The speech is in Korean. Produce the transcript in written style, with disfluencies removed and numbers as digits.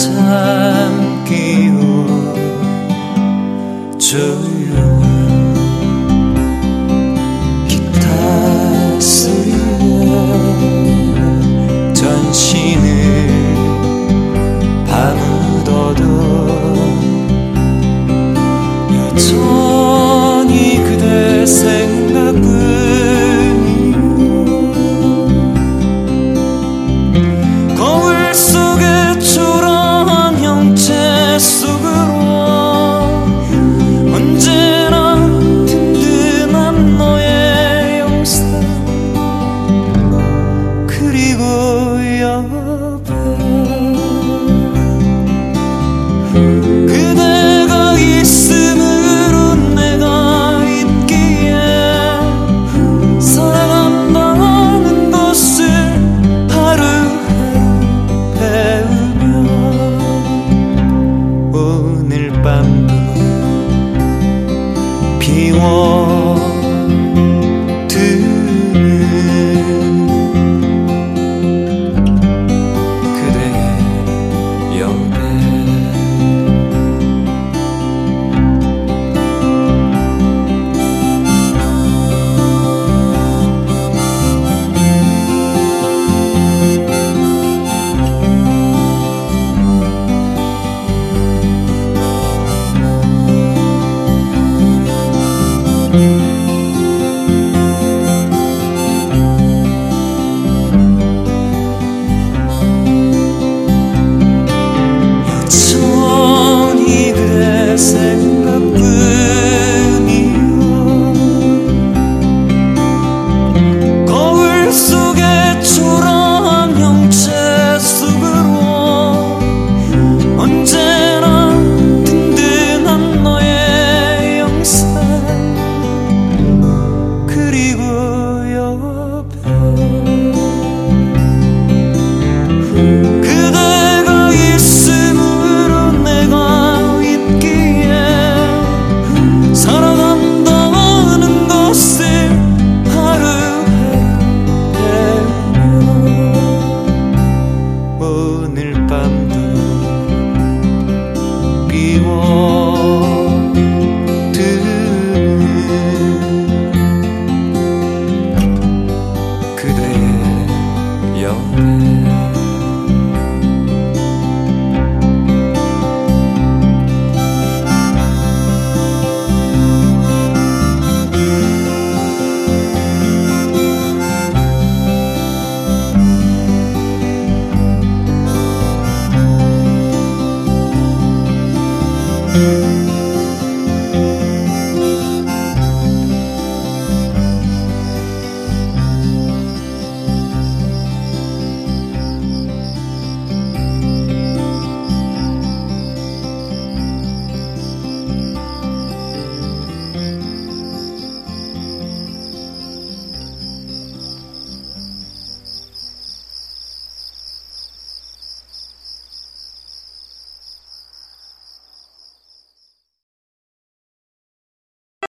한참 끼워줘요. 기타 소리에 전신을 파묻어도 여전히 그대 생각뿐이요. 거울 속에 초라한 형체 속으로 언제나 든든한 너의 영상, 그리고 옆에 그대가 있음으로 내가 있기에 살아간다는 것을 하루하루 배우며 오늘 밤도 비워두는 그대의 옆에 여전히 그대 생각뿐이요. 거울 속에 초라한 형체 속으로 언제나 든든한 너의 영상, 그리고 옆에 그대가 있음으로 내가 있기에 살아간다는 것을 하루하루 배우며 오늘 밤도 비워두는 그대의 옆에